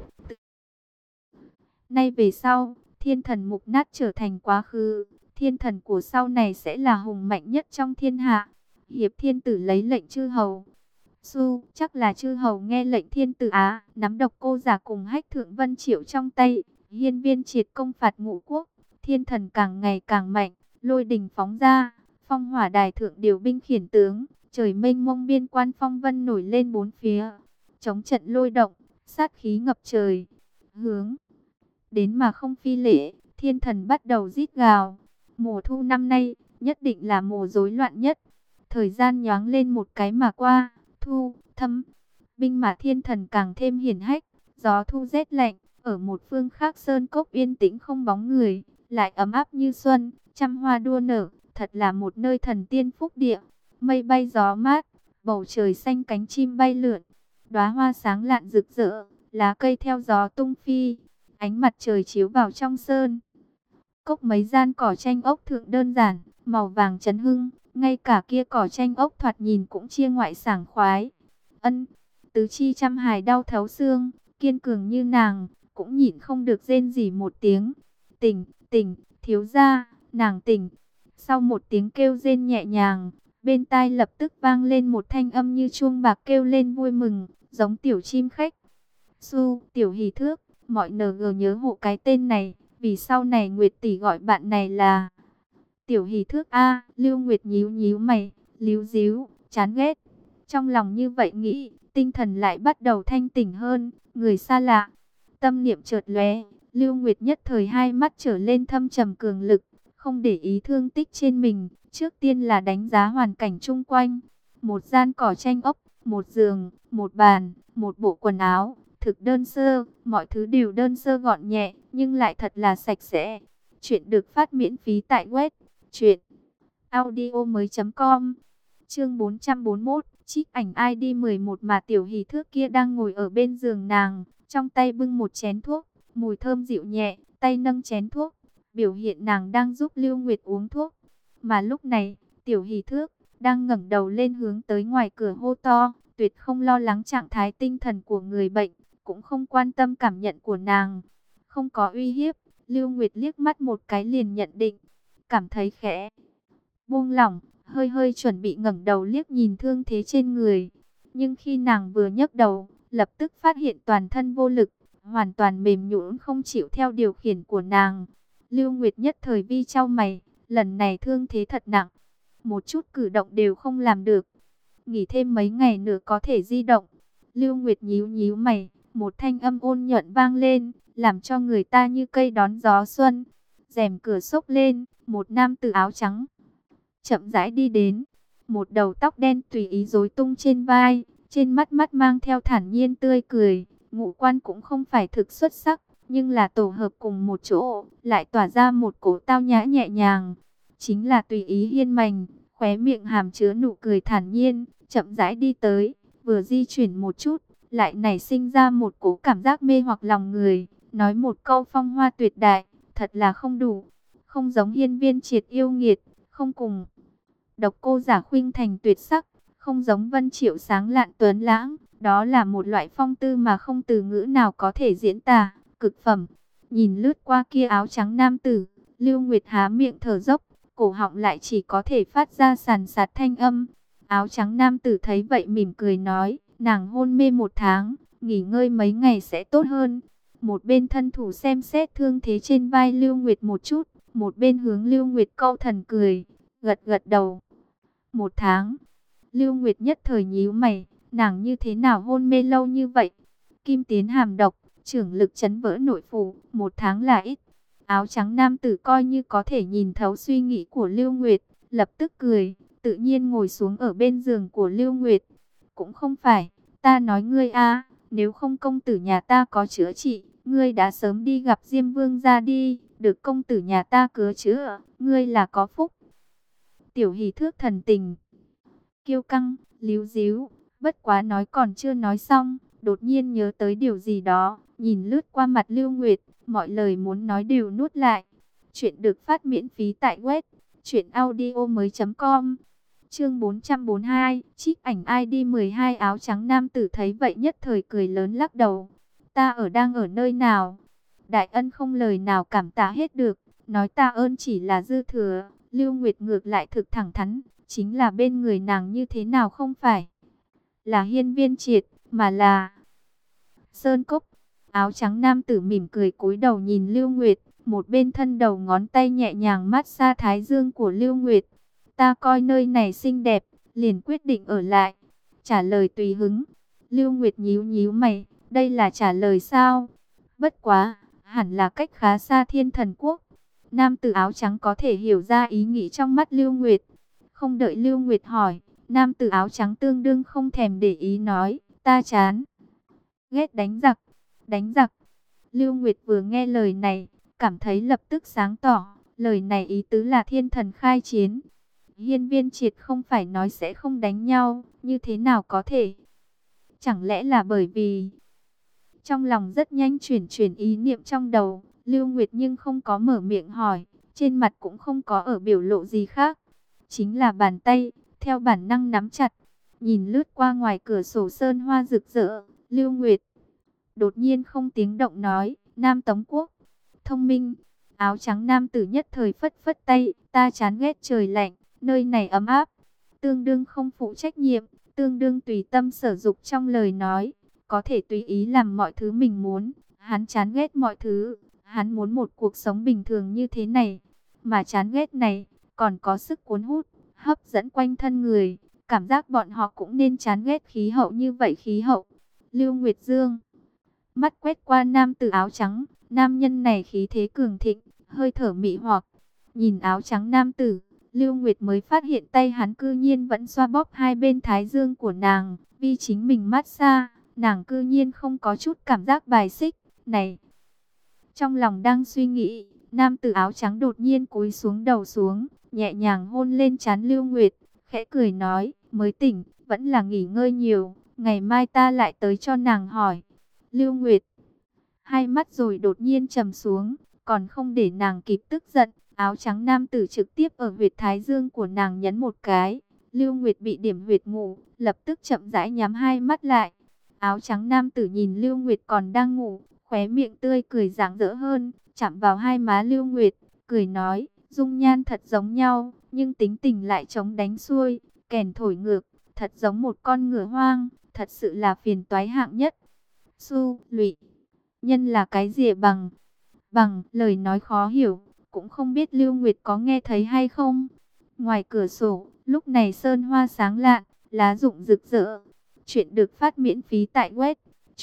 Nay về sau, Thiên Thần mục nát trở thành quá khứ. Thiên thần của sau này sẽ là hùng mạnh nhất trong thiên hạ. Hiệp Thiên Tử lấy lệnh chư hầu. Chắc là chư hầu nghe lệnh Thiên Tử Á, nắm Độc Cô Giả cùng Hách Thượng Vân Triệu trong tay. Hiên Viên Triệt công phạt ngũ quốc, thiên thần càng ngày càng mạnh, lôi đình phóng ra, phong hỏa đài thượng điều binh khiển tướng, trời mênh mông biên quan phong vân nổi lên bốn phía, chống trận lôi động, sát khí ngập trời. Hướng đến mà không phi lễ, thiên thần bắt đầu rít gào. Mùa thu năm nay nhất định là mùa rối loạn nhất. Thời gian nhoáng lên một cái mà qua, thu, thâm, Binh mã thiên thần càng thêm hiển hách, gió thu rét lạnh, ở một phương khác sơn cốc yên tĩnh không bóng người, lại ấm áp như xuân, trăm hoa đua nở, thật là một nơi thần tiên phúc địa. Mây bay gió mát, bầu trời xanh cánh chim bay lượn, đóa hoa sáng lạn rực rỡ, lá cây theo gió tung phi, ánh mặt trời chiếu vào trong sơn cốc. Mấy gian cỏ tranh ốc thượng đơn giản, màu vàng chấn hưng, ngay cả kia cỏ tranh ốc thoạt nhìn cũng chia ngoại sảng khoái. Ân, tứ chi trăm hài đau thấu xương, kiên cường như nàng, cũng nhịn không được rên rỉ một tiếng. Tỉnh, tỉnh, thiếu gia, nàng tỉnh. Sau một tiếng kêu rên nhẹ nhàng, bên tai lập tức vang lên một thanh âm như chuông bạc kêu lên vui mừng, giống tiểu chim khách. Su, tiểu hỷ thước, mọi NG nhớ hộ cái tên này, vì sau này Nguyệt tỷ gọi bạn này là tiểu hỷ thước a. Lưu Nguyệt nhíu nhíu mày, líu díu, chán ghét. Trong lòng như vậy nghĩ, tinh thần lại bắt đầu thanh tỉnh hơn, người xa lạ. Tâm niệm chợt lóe, Lưu Nguyệt nhất thời hai mắt trở lên thâm trầm cường lực, không để ý thương tích trên mình, trước tiên là đánh giá hoàn cảnh chung quanh. Một gian cỏ tranh ốc, một giường, một bàn, một bộ quần áo, thực đơn sơ, mọi thứ đều đơn sơ gọn nhẹ, nhưng lại thật là sạch sẽ. Chuyện được phát miễn phí tại web truyệnaudiomoi.com. Chương 441, trích ảnh ID 11 mà tiểu hỷ thước kia đang ngồi ở bên giường nàng, trong tay bưng một chén thuốc, mùi thơm dịu nhẹ, tay nâng chén thuốc, biểu hiện nàng đang giúp Lưu Nguyệt uống thuốc. Mà lúc này, tiểu hỷ thước đang ngẩng đầu lên hướng tới ngoài cửa hô to, tuyệt không lo lắng trạng thái tinh thần của người bệnh, cũng không quan tâm cảm nhận của nàng. Không có uy hiếp, Lưu Nguyệt liếc mắt một cái liền nhận định, cảm thấy khẽ buông lỏng, hơi hơi chuẩn bị ngẩng đầu liếc nhìn thương thế trên người. Nhưng khi nàng vừa nhấc đầu, lập tức phát hiện toàn thân vô lực, hoàn toàn mềm nhũn không chịu theo điều khiển của nàng. Lưu Nguyệt nhất thời vi chau mày, lần này thương thế thật nặng, một chút cử động đều không làm được. Nghỉ thêm mấy ngày nữa có thể di động. Lưu Nguyệt nhíu nhíu mày, một thanh âm ôn nhuận vang lên, làm cho người ta như cây đón gió xuân. Rèm cửa xốc lên, một nam tử áo trắng chậm rãi đi đến, một đầu tóc đen tùy ý rối tung trên vai, trên mắt mang theo thản nhiên tươi cười, ngũ quan cũng không phải thực xuất sắc, nhưng là tổ hợp cùng một chỗ, lại tỏa ra một cổ tao nhã nhẹ nhàng, chính là tùy ý hiên mành, khóe miệng hàm chứa nụ cười thản nhiên, chậm rãi đi tới, vừa di chuyển một chút, lại nảy sinh ra một cổ cảm giác mê hoặc lòng người, nói một câu phong hoa tuyệt đại, thật là không đủ, không giống Hiên Viên Triệt yêu nghiệt, không cùng Độc Cô Giả khuynh thành tuyệt sắc, không giống Vân Triệu sáng lạn tuấn lãng, đó là một loại phong tư mà không từ ngữ nào có thể diễn tả, cực phẩm. Nhìn lướt qua kia áo trắng nam tử, Lưu Nguyệt há miệng thở dốc, cổ họng lại chỉ có thể phát ra sàn sạt thanh âm. Áo trắng nam tử thấy vậy mỉm cười nói, nàng hôn mê 1 tháng, nghỉ ngơi mấy ngày sẽ tốt hơn. Một bên thân thủ xem xét thương thế trên vai Lưu Nguyệt một chút, một bên hướng Lưu Nguyệt câu thần cười, gật gật đầu. 1 tháng. Lưu Nguyệt nhất thời nhíu mày, nàng như thế nào hôn mê lâu như vậy? Kim tiến hàm độc, trưởng lực chấn vỡ nội phủ, 1 tháng là ít. Áo trắng nam tử coi như có thể nhìn thấu suy nghĩ của Lưu Nguyệt, lập tức cười, tự nhiên ngồi xuống ở bên giường của Lưu Nguyệt. Cũng không phải, ta nói ngươi a, nếu không công tử nhà ta có chữa trị, ngươi đã sớm đi gặp Diêm Vương gia đi, được công tử nhà ta cứu chữa, ngươi là có phúc. Tiểu hỷ thước thần tình kiêu căng, líu díu, bất quá nói còn chưa nói xong, đột nhiên nhớ tới điều gì đó, nhìn lướt qua mặt Lưu Nguyệt, mọi lời muốn nói đều nuốt lại. Chuyện được phát miễn phí tại web truyệnaudiomoi.com. Chương 442, trích ảnh ID 12. Áo trắng nam tử thấy vậy nhất thời cười lớn lắc đầu. Ta đang ở nơi nào? Đại ân không lời nào cảm tạ hết được, nói ta ơn chỉ là dư thừa. Lưu Nguyệt ngược lại thực thẳng thắn, chính là bên người nàng như thế nào không phải là Hiên Viên Triệt, mà là Sơn Cốc. Áo trắng nam tử mỉm cười cúi đầu nhìn Lưu Nguyệt, một bên thân đầu ngón tay nhẹ nhàng mát xa thái dương của Lưu Nguyệt. Ta coi nơi này xinh đẹp, liền quyết định ở lại. Trả lời tùy hứng. Lưu Nguyệt nhíu nhíu mày, đây là trả lời sao? Bất quá, hẳn là cách khá xa Thiên Thần Quốc. Nam tử áo trắng có thể hiểu ra ý nghĩ trong mắt Lưu Nguyệt. Không đợi Lưu Nguyệt hỏi, nam tử áo trắng tương đương không thèm để ý nói, ta chán ghét đánh giặc, đánh giặc. Lưu Nguyệt vừa nghe lời này, cảm thấy lập tức sáng tỏ, lời này ý tứ là thiên thần khai chiến. Hiên Viên Triệt không phải nói sẽ không đánh nhau, như thế nào có thể? Chẳng lẽ là bởi vì... Trong lòng rất nhanh chuyển ý niệm trong đầu, Lưu Nguyệt nhưng không có mở miệng hỏi, trên mặt cũng không có ở biểu lộ gì khác. Chính là bàn tay, theo bản năng nắm chặt, nhìn lướt qua ngoài cửa sổ sơn hoa rực rỡ, Lưu Nguyệt đột nhiên không tiếng động nói, Nam Tống Quốc, thông minh. Áo trắng nam tử nhất thời phất phất tay, ta chán ghét trời lạnh, nơi này ấm áp, tương đương không phụ trách nhiệm, tương đương tùy tâm sở dục trong lời nói, có thể tùy ý làm mọi thứ mình muốn. Hắn chán ghét mọi thứ, hắn muốn một cuộc sống bình thường như thế này, mà chán ghét này còn có sức cuốn hút, hấp dẫn quanh thân người, cảm giác bọn họ cũng nên chán ghét khí hậu như vậy. Khí hậu. Lưu Nguyệt Dương mắt quét qua nam tử áo trắng, nam nhân này khí thế cường thịnh, hơi thở mị hoặc. Nhìn áo trắng nam tử, Lưu Nguyệt mới phát hiện tay hắn cư nhiên vẫn xoa bóp hai bên thái dương của nàng, vì chính mình mát xa, nàng cư nhiên không có chút cảm giác bài xích. Này, trong lòng đang suy nghĩ, nam tử áo trắng đột nhiên cúi xuống đầu xuống, nhẹ nhàng hôn lên trán Lưu Nguyệt, khẽ cười nói, mới tỉnh, vẫn là nghỉ ngơi nhiều, ngày mai ta lại tới cho nàng hỏi. Lưu Nguyệt hai mắt rồi đột nhiên trầm xuống, còn không để nàng kịp tức giận, áo trắng nam tử trực tiếp ở huyệt thái dương của nàng nhấn một cái. Lưu Nguyệt bị điểm huyệt ngủ, lập tức chậm rãi nhắm hai mắt lại. Áo trắng nam tử nhìn Lưu Nguyệt còn đang ngủ, khóe miệng tươi cười rạng rỡ hơn, chạm vào hai má Lưu Nguyệt, cười nói, dung nhan thật giống nhau, nhưng tính tình lại chống đánh xuôi, kèn thổi ngược, thật giống một con ngựa hoang, thật sự là phiền toái hạng nhất. Su, lụy, nhân là cái gì bằng? Bằng, lời nói khó hiểu, cũng không biết Lưu Nguyệt có nghe thấy hay không. Ngoài cửa sổ, lúc này sơn hoa sáng lạn, lá rụng rực rỡ. Chuyện được phát miễn phí tại web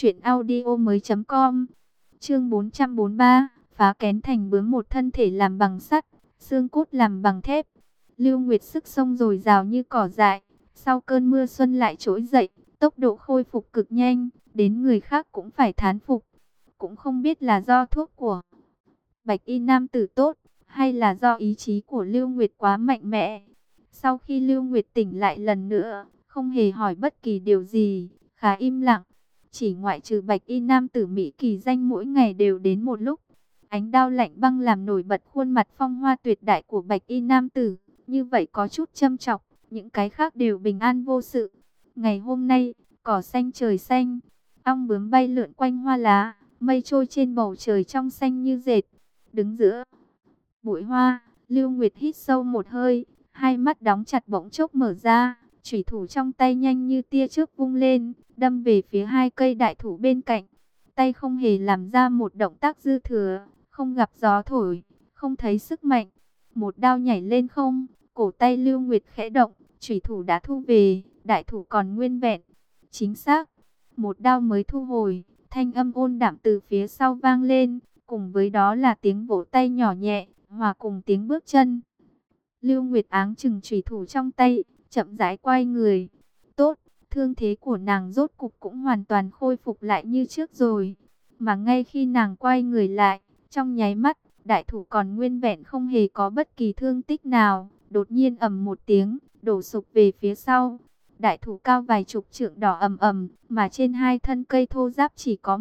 truyệnaudiomoi.com. Chương 443, phá kén thành bướm. Một thân thể làm bằng sắt, xương cốt làm bằng thép. Lưu Nguyệt sức sông dồi dào như cỏ dại, sau cơn mưa xuân lại trỗi dậy, tốc độ khôi phục cực nhanh, đến người khác cũng phải thán phục. Cũng không biết là do thuốc của Bạch Y nam tử tốt, hay là do ý chí của Lưu Nguyệt quá mạnh mẽ. Sau khi Lưu Nguyệt tỉnh lại lần nữa, không hề hỏi bất kỳ điều gì, khá im lặng. Chỉ ngoại trừ Bạch Y nam tử mỹ kỳ danh mỗi ngày đều đến một lúc. Ánh đao lạnh băng làm nổi bật khuôn mặt phong hoa tuyệt đại của Bạch Y nam tử, như vậy có chút châm chọc, những cái khác đều bình an vô sự. Ngày hôm nay, cỏ xanh trời xanh, ong bướm bay lượn quanh hoa lá, mây trôi trên bầu trời trong xanh như dệt. Đứng giữa bụi hoa, Lưu Nguyệt hít sâu một hơi, hai mắt đóng chặt bỗng chốc mở ra, chủy thủ trong tay nhanh như tia chớp vung lên, đâm về phía hai cây đại thụ bên cạnh. Tay không hề làm ra một động tác dư thừa, không gặp gió thổi, không thấy sức mạnh. Một đao nhảy lên không, cổ tay Lưu Nguyệt khẽ động, chủy thủ đã thu về, đại thụ còn nguyên vẹn. Chính xác, một đao mới thu hồi, thanh âm ôn đạm từ phía sau vang lên, cùng với đó là tiếng vỗ tay nhỏ nhẹ, hòa cùng tiếng bước chân. Lưu Nguyệt áng chừng chủy thủ trong tay, chậm rãi quay người. Tốt, thương thế của nàng rốt cục cũng hoàn toàn khôi phục lại như trước rồi. Mà ngay khi nàng quay người lại, trong nháy mắt, đại thủ còn nguyên vẹn không hề có bất kỳ thương tích nào, đột nhiên ầm một tiếng, đổ sụp về phía sau. Đại thủ cao vài chục trượng đỏ ầm ầm, mà trên hai thân cây thô ráp chỉ có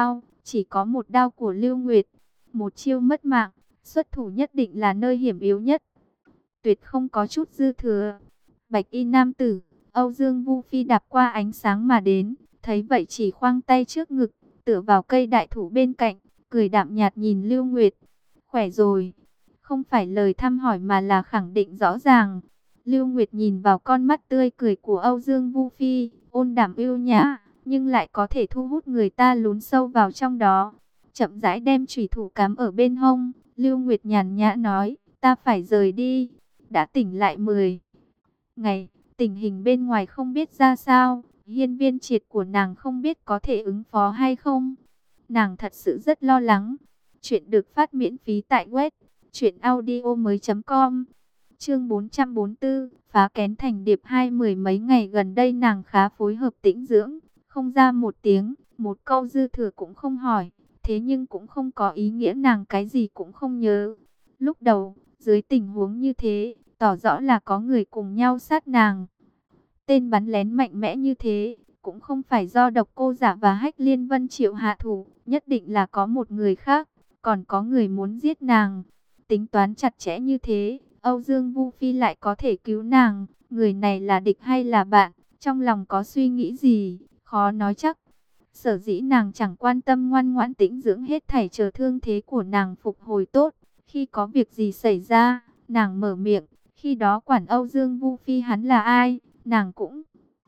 một đao của Lưu Nguyệt. Một chiêu mất mạng, xuất thủ nhất định là nơi hiểm yếu nhất, tuyệt không có chút dư thừa. Bạch Y nam tử, Âu Dương Vu Phi đạp qua ánh sáng mà đến, thấy vậy chỉ khoang tay trước ngực, tựa vào cây đại thụ bên cạnh, cười đạm nhạt nhìn Lưu Nguyệt. Khỏe rồi, không phải lời thăm hỏi mà là khẳng định rõ ràng. Lưu Nguyệt nhìn vào con mắt tươi cười của Âu Dương Vu Phi, ôn đạm ưu nhã, nhưng lại có thể thu hút người ta lún sâu vào trong đó. Chậm rãi đem chủy thủ cắm ở bên hông, Lưu Nguyệt nhàn nhã nói, ta phải rời đi. Đã tỉnh lại 10 ngày, tình hình bên ngoài không biết ra sao, Hiên Viên Triệt của nàng không biết có thể ứng phó hay không. Nàng thật sự rất lo lắng. Chuyện được phát miễn phí tại web truyệnaudiomoi.com. Chương 444, phá kén thành điệp hai. Mười mấy ngày gần đây nàng khá phối hợp tĩnh dưỡng, không ra một tiếng, một câu dư thừa cũng không hỏi. Thế nhưng cũng không có ý nghĩa nàng cái gì cũng không nhớ. Lúc đầu, dưới tình huống như thế, tỏ rõ là có người cùng nhau sát nàng. Tên bắn lén mạnh mẽ như thế, cũng không phải do Độc Cô Giả và Hách Liên Vân Triệu hạ thủ, nhất định là có một người khác, còn có người muốn giết nàng. Tính toán chặt chẽ như thế, Âu Dương Vu Phi lại có thể cứu nàng, người này là địch hay là bạn, trong lòng có suy nghĩ gì, khó nói chắc. Sở dĩ nàng chẳng quan tâm, ngoan ngoãn tĩnh dưỡng hết thảy, chờ thương thế của nàng phục hồi tốt. Khi có việc gì xảy ra, nàng mở miệng, khi đó quản Âu Dương Vu Phi hắn là ai, nàng cũng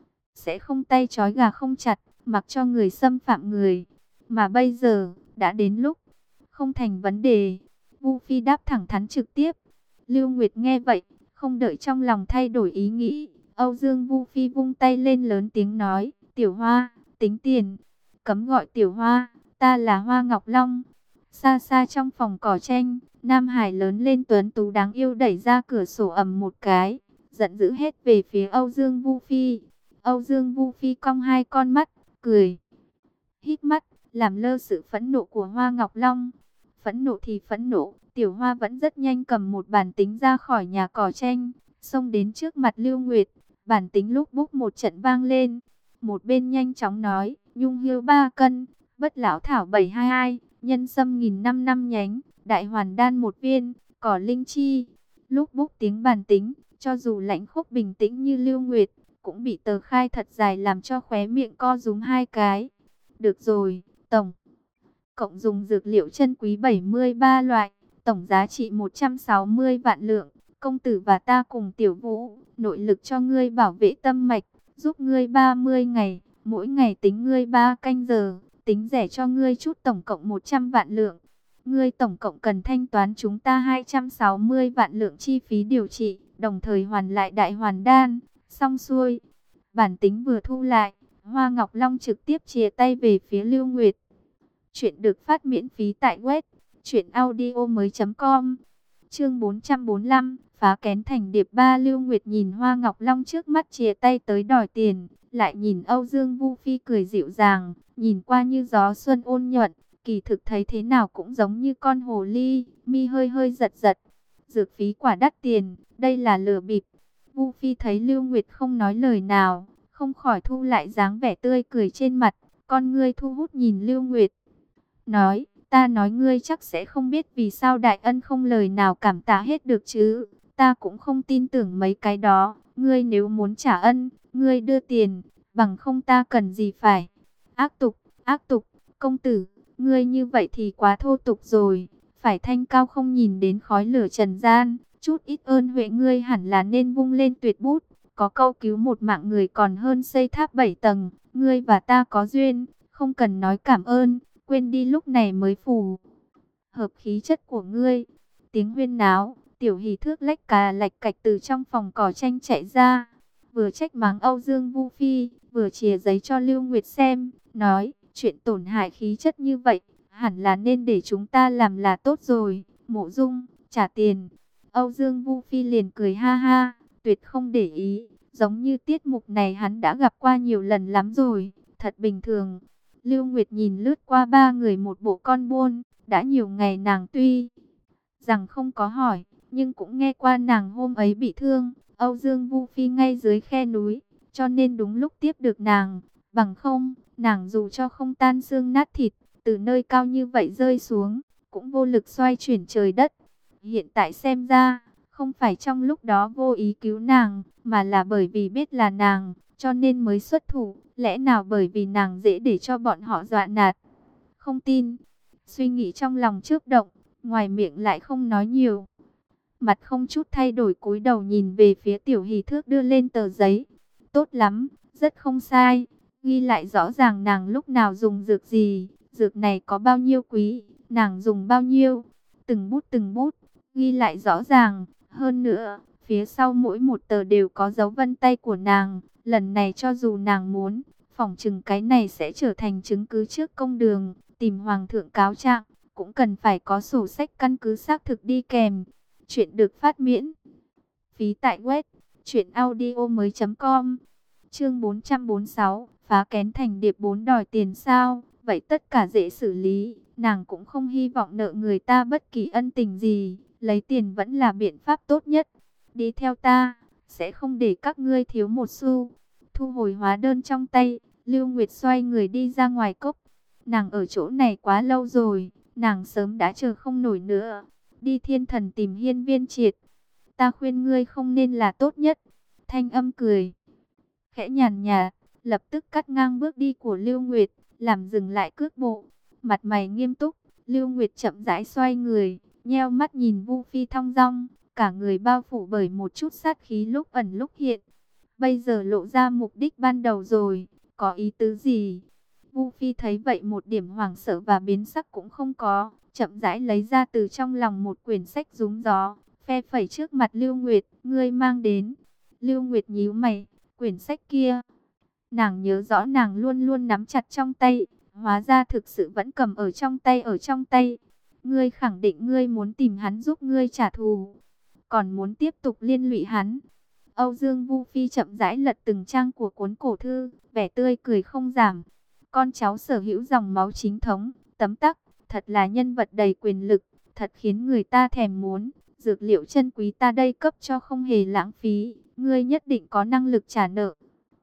sẽ không tay trói gà không chặt, mặc cho người xâm phạm người. Mà bây giờ, đã đến lúc, không thành vấn đề. Vu Phi đáp thẳng thắn trực tiếp. Lưu Nguyệt nghe vậy, không đợi trong lòng thay đổi ý nghĩ, Âu Dương Vu Phi vung tay lên lớn tiếng nói, Tiểu Hoa, tính tiền. Cấm gọi Tiểu Hoa, ta là Hoa Ngọc Long. Xa xa trong phòng cỏ tranh, Nam Hải lớn lên tuấn tú đáng yêu đẩy ra cửa sổ ầm một cái, giận dữ hết về phía Âu Dương Vu Phi. Âu Dương Vu Phi cong hai con mắt, cười, hít mắt, làm lơ sự phẫn nộ của Hoa Ngọc Long. Phẫn nộ thì phẫn nộ, Tiểu Hoa vẫn rất nhanh cầm một bản tính ra khỏi nhà cỏ tranh, xông đến trước mặt Lưu Nguyệt. Bản tính lúc búc một trận vang lên, một bên nhanh chóng nói, nhung hươu 3 cân, bất lão thảo 722, nhân sâm 1005 nhánh, đại hoàn đan 1 viên, cỏ linh chi. Lúc búc tiếng bản tính, cho dù lãnh khốc bình tĩnh như Lưu Nguyệt, cũng bị tờ khai thật dài làm cho khóe miệng co rúm 2 cái. Được rồi, tổng cộng dùng dược liệu chân quý 73 loại, tổng giá trị 160 vạn lượng. Công tử và ta cùng Tiểu Vũ, nội lực cho ngươi bảo vệ tâm mạch, giúp ngươi 30 ngày, mỗi ngày tính ngươi 3 canh giờ, tính rẻ cho ngươi chút, tổng cộng 100 vạn lượng. Ngươi tổng cộng cần thanh toán chúng ta 260 vạn lượng chi phí điều trị, đồng thời hoàn lại đại hoàn đan. Xong xuôi, bản tính vừa thu lại, Hoa Ngọc Long trực tiếp chìa tay về phía Lưu Nguyệt. Chuyện được phát miễn phí tại web truyệnaudiomoi.com. Chương 445, phá kén thành điệp 3. Lưu Nguyệt nhìn Hoa Ngọc Long trước mắt chìa tay tới đòi tiền, lại nhìn Âu Dương Vu Phi cười dịu dàng, nhìn qua như gió xuân ôn nhuận, kỳ thực thấy thế nào cũng giống như con hồ ly, mi hơi hơi giật giật. Dược phí quả đắt tiền, đây là lừa bịp. Vu Phi thấy Lưu Nguyệt không nói lời nào, không khỏi thu lại dáng vẻ tươi cười trên mặt, con ngươi thu hút nhìn Lưu Nguyệt. Nói, ta nói ngươi chắc sẽ không biết vì sao đại ân không lời nào cảm tạ hết được chứ. Ta cũng không tin tưởng mấy cái đó. Ngươi nếu muốn trả ân, ngươi đưa tiền, bằng không ta cần gì phải. Ác tục, công tử, ngươi như vậy thì quá thô tục rồi. Phải thanh cao không nhìn đến khói lửa trần gian. Chút ít ơn huệ ngươi hẳn là nên vung lên tuyệt bút. Có câu cứu một mạng người còn hơn xây tháp 7 tầng. Ngươi và ta có duyên, không cần nói cảm ơn. Quên đi lúc này mới phù hợp khí chất của ngươi. Tiếng huyên náo, Tiểu Hỷ Thước lách cà lạch cạch từ trong phòng cỏ tranh chạy ra, vừa trách mắng Âu Dương Vu Phi, vừa chìa giấy cho Lưu Nguyệt xem, nói, chuyện tổn hại khí chất như vậy, hẳn là nên để chúng ta làm là tốt rồi. Mộ Dung, trả tiền. Âu Dương Vu Phi liền cười ha ha, tuyệt không để ý, giống như tiết mục này hắn đã gặp qua nhiều lần lắm rồi, thật bình thường. Lưu Nguyệt nhìn lướt qua 3 người một bộ con buôn, đã nhiều ngày nàng tuy rằng không có hỏi, nhưng cũng nghe qua nàng hôm ấy bị thương, Âu Dương Vu Phi ngay dưới khe núi, cho nên đúng lúc tiếp được nàng, bằng không, nàng dù cho không tan xương nát thịt, từ nơi cao như vậy rơi xuống, cũng vô lực xoay chuyển trời đất. Hiện tại xem ra, không phải trong lúc đó vô ý cứu nàng, mà là bởi vì biết là nàng, cho nên mới xuất thủ. Lẽ nào bởi vì nàng dễ để cho bọn họ dọa nạt? Không tin. Suy nghĩ trong lòng chớp động, ngoài miệng lại không nói nhiều. Mặt không chút thay đổi cúi đầu nhìn về phía Tiểu Hỷ Thước đưa lên tờ giấy. Tốt lắm, rất không sai. Ghi lại rõ ràng nàng lúc nào dùng dược gì, dược này có bao nhiêu quý, nàng dùng bao nhiêu. Từng bút, ghi lại rõ ràng. Hơn nữa, phía sau mỗi một tờ đều có dấu vân tay của nàng. Lần này cho dù nàng muốn, phỏng chừng cái này sẽ trở thành chứng cứ trước công đường, tìm hoàng thượng cáo trạng, cũng cần phải có sổ sách căn cứ xác thực đi kèm. Chuyện được phát miễn phí tại web truyệnaudiomoi.com. Chương 446, Phá kén thành điệp 4 đòi tiền sao? Vậy tất cả dễ xử lý. Nàng cũng không hy vọng nợ người ta bất kỳ ân tình gì. Lấy tiền vẫn là biện pháp tốt nhất. Đi theo ta, sẽ không để các ngươi thiếu một xu. Thu hồi hóa đơn trong tay, Lưu Nguyệt xoay người đi ra ngoài cốc. Nàng ở chỗ này quá lâu rồi, nàng sớm đã chờ không nổi nữa. Đi Thiên Thần tìm Hiên Viên Triệt. Ta khuyên ngươi không nên là tốt nhất. Thanh âm cười khẽ nhàn nhạt, lập tức cắt ngang bước đi của Lưu Nguyệt, làm dừng lại cước bộ. Mặt mày nghiêm túc, Lưu Nguyệt chậm rãi xoay người, nheo mắt nhìn Vu Phi thong dong, cả người bao phủ bởi một chút sát khí lúc ẩn lúc hiện. Bây giờ lộ ra mục đích ban đầu rồi, có ý tứ gì? Vu Phi thấy vậy một điểm hoảng sợ và biến sắc cũng không có, chậm rãi lấy ra từ trong lòng một quyển sách rúng gió, phe phẩy trước mặt Lưu Nguyệt, ngươi mang đến. Lưu Nguyệt nhíu mày, quyển sách kia, nàng nhớ rõ nàng luôn luôn nắm chặt trong tay, hóa ra thực sự vẫn cầm ở trong tay. Ngươi khẳng định ngươi muốn tìm hắn giúp ngươi trả thù, còn muốn tiếp tục liên lụy hắn. Âu Dương Vu Phi chậm rãi lật từng trang của cuốn cổ thư, vẻ tươi cười không giảm. Con cháu sở hữu dòng máu chính thống, tấm tắc, thật là nhân vật đầy quyền lực, thật khiến người ta thèm muốn. Dược liệu chân quý ta đây cấp cho không hề lãng phí, ngươi nhất định có năng lực trả nợ.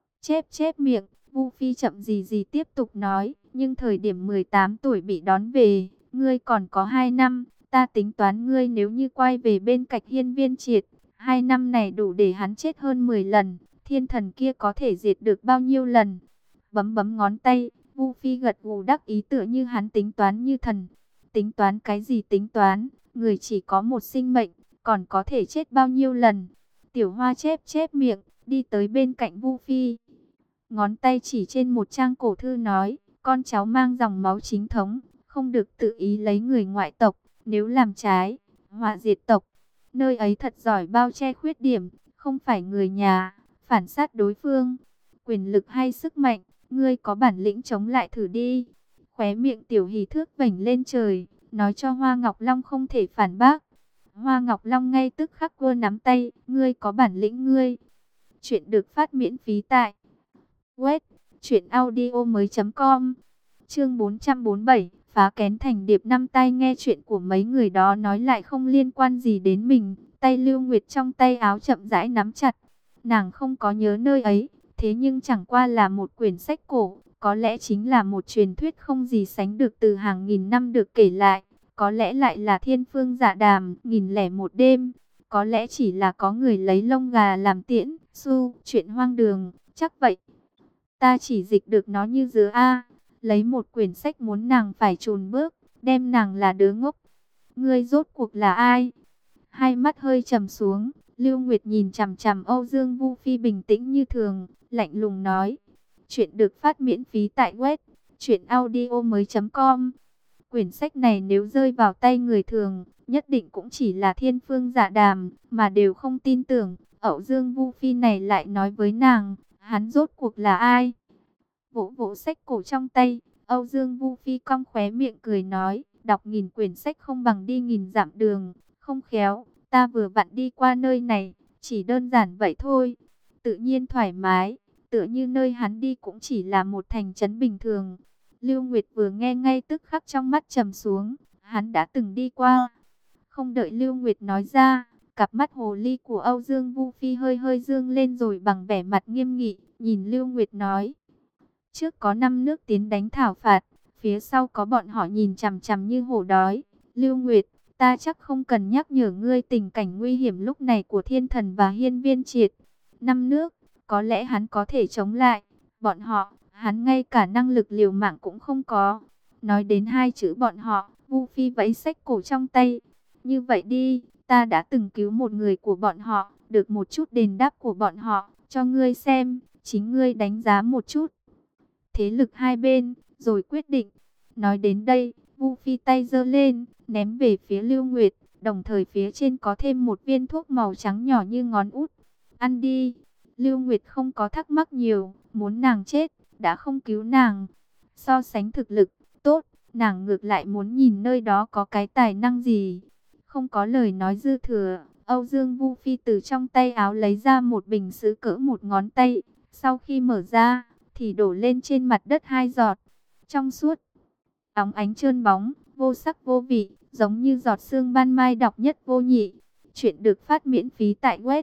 Chép miệng, Vu Phi chậm gì tiếp tục nói, nhưng thời điểm 18 tuổi bị đón về, ngươi còn có 2 năm, ta tính toán ngươi nếu như quay về bên cạnh Hiên Viên Triệt, 2 năm này đủ để hắn chết hơn 10 lần, thiên thần kia có thể diệt được bao nhiêu lần. Bấm bấm ngón tay, Vu Phi gật gù đắc ý tựa như hắn tính toán như thần. Tính toán cái gì tính toán, người chỉ có một sinh mệnh, còn có thể chết bao nhiêu lần. Tiểu Hoa chép miệng, đi tới bên cạnh Vu Phi. Ngón tay chỉ trên một trang cổ thư nói, con cháu mang dòng máu chính thống, không được tự ý lấy người ngoại tộc, nếu làm trái, họa diệt tộc. Nơi ấy thật giỏi bao che khuyết điểm, không phải người nhà, phản sát đối phương. Quyền lực hay sức mạnh, ngươi có bản lĩnh chống lại thử đi. Khóe miệng Tiểu Hỷ thước vểnh lên trời, nói cho Hoa Ngọc Long không thể phản bác. Hoa Ngọc Long ngay tức khắc quơ nắm tay, ngươi có bản lĩnh ngươi. Chuyện được phát miễn phí tại web truyệnaudiomoi.com. Chương 447, phá kén thành điệp. Năm tay nghe chuyện của mấy người đó nói lại không liên quan gì đến mình. Tay Lưu Nguyệt trong tay áo chậm rãi nắm chặt. Nàng không có nhớ nơi ấy, thế nhưng chẳng qua là một quyển sách cổ, có lẽ chính là một truyền thuyết không gì sánh được từ hàng nghìn năm được kể lại. Có lẽ lại là Thiên Phương Dạ Đàm, 1001 đêm. Có lẽ chỉ là có người lấy lông gà làm tiễn, chuyện hoang đường, chắc vậy. Ta chỉ dịch được nó như dứa A. Lấy một quyển sách muốn nàng phải chùn bước, đem nàng là đứa ngốc. Ngươi rốt cuộc là ai? Hai mắt hơi trầm xuống, Lưu Nguyệt nhìn chằm chằm Âu Dương Vu Phi bình tĩnh như thường, lạnh lùng nói. Chuyện được phát miễn phí tại web truyệnaudiomoi.com. Quyển sách này nếu rơi vào tay người thường, nhất định cũng chỉ là Thiên Phương Dạ Đàm, mà đều không tin tưởng. Âu Dương Vu Phi này lại nói với nàng, hắn rốt cuộc là ai? Vỗ vỗ sách cổ trong tay, Âu Dương Vu Phi cong khóe miệng cười nói, đọc 1000 quyển sách không bằng đi 1000 dặm đường, không khéo, ta vừa vặn đi qua nơi này, chỉ đơn giản vậy thôi. Tự nhiên thoải mái, tựa như nơi hắn đi cũng chỉ là một thành trấn bình thường. Lưu Nguyệt vừa nghe ngay tức khắc trong mắt trầm xuống, hắn đã từng đi qua. Không đợi Lưu Nguyệt nói ra, cặp mắt hồ ly của Âu Dương Vu Phi hơi hơi dương lên rồi bằng vẻ mặt nghiêm nghị, nhìn Lưu Nguyệt nói. Trước có 5 nước tiến đánh thảo phạt, phía sau có bọn họ nhìn chằm chằm như hổ đói. Lưu Nguyệt, ta chắc không cần nhắc nhở ngươi tình cảnh nguy hiểm lúc này của Thiên Thần và Hiên Viên Triệt. 5 nước, có lẽ hắn có thể chống lại, bọn họ, hắn ngay cả năng lực liều mạng cũng không có. Nói đến 2 chữ bọn họ, Vu Phi vẫy sách cổ trong tay. Như vậy đi, ta đã từng cứu một người của bọn họ, được một chút đền đáp của bọn họ, cho ngươi xem, chính ngươi đánh giá một chút thế lực hai bên, rồi quyết định. Nói đến đây, Vu Phi tay giơ lên, ném về phía Lưu Nguyệt, đồng thời phía trên có thêm một viên thuốc màu trắng nhỏ như ngón út. Ăn đi. Lưu Nguyệt không có thắc mắc nhiều, muốn nàng chết, đã không cứu nàng. So sánh thực lực, tốt, nàng ngược lại muốn nhìn nơi đó có cái tài năng gì. Không có lời nói dư thừa, Âu Dương Vu Phi từ trong tay áo lấy ra một bình sứ cỡ một ngón tay. Sau khi mở ra, thì đổ lên trên mặt đất 2 giọt. Trong suốt, óng ánh trơn bóng, vô sắc vô vị, giống như giọt sương ban mai độc nhất vô nhị. Chuyện được phát miễn phí tại web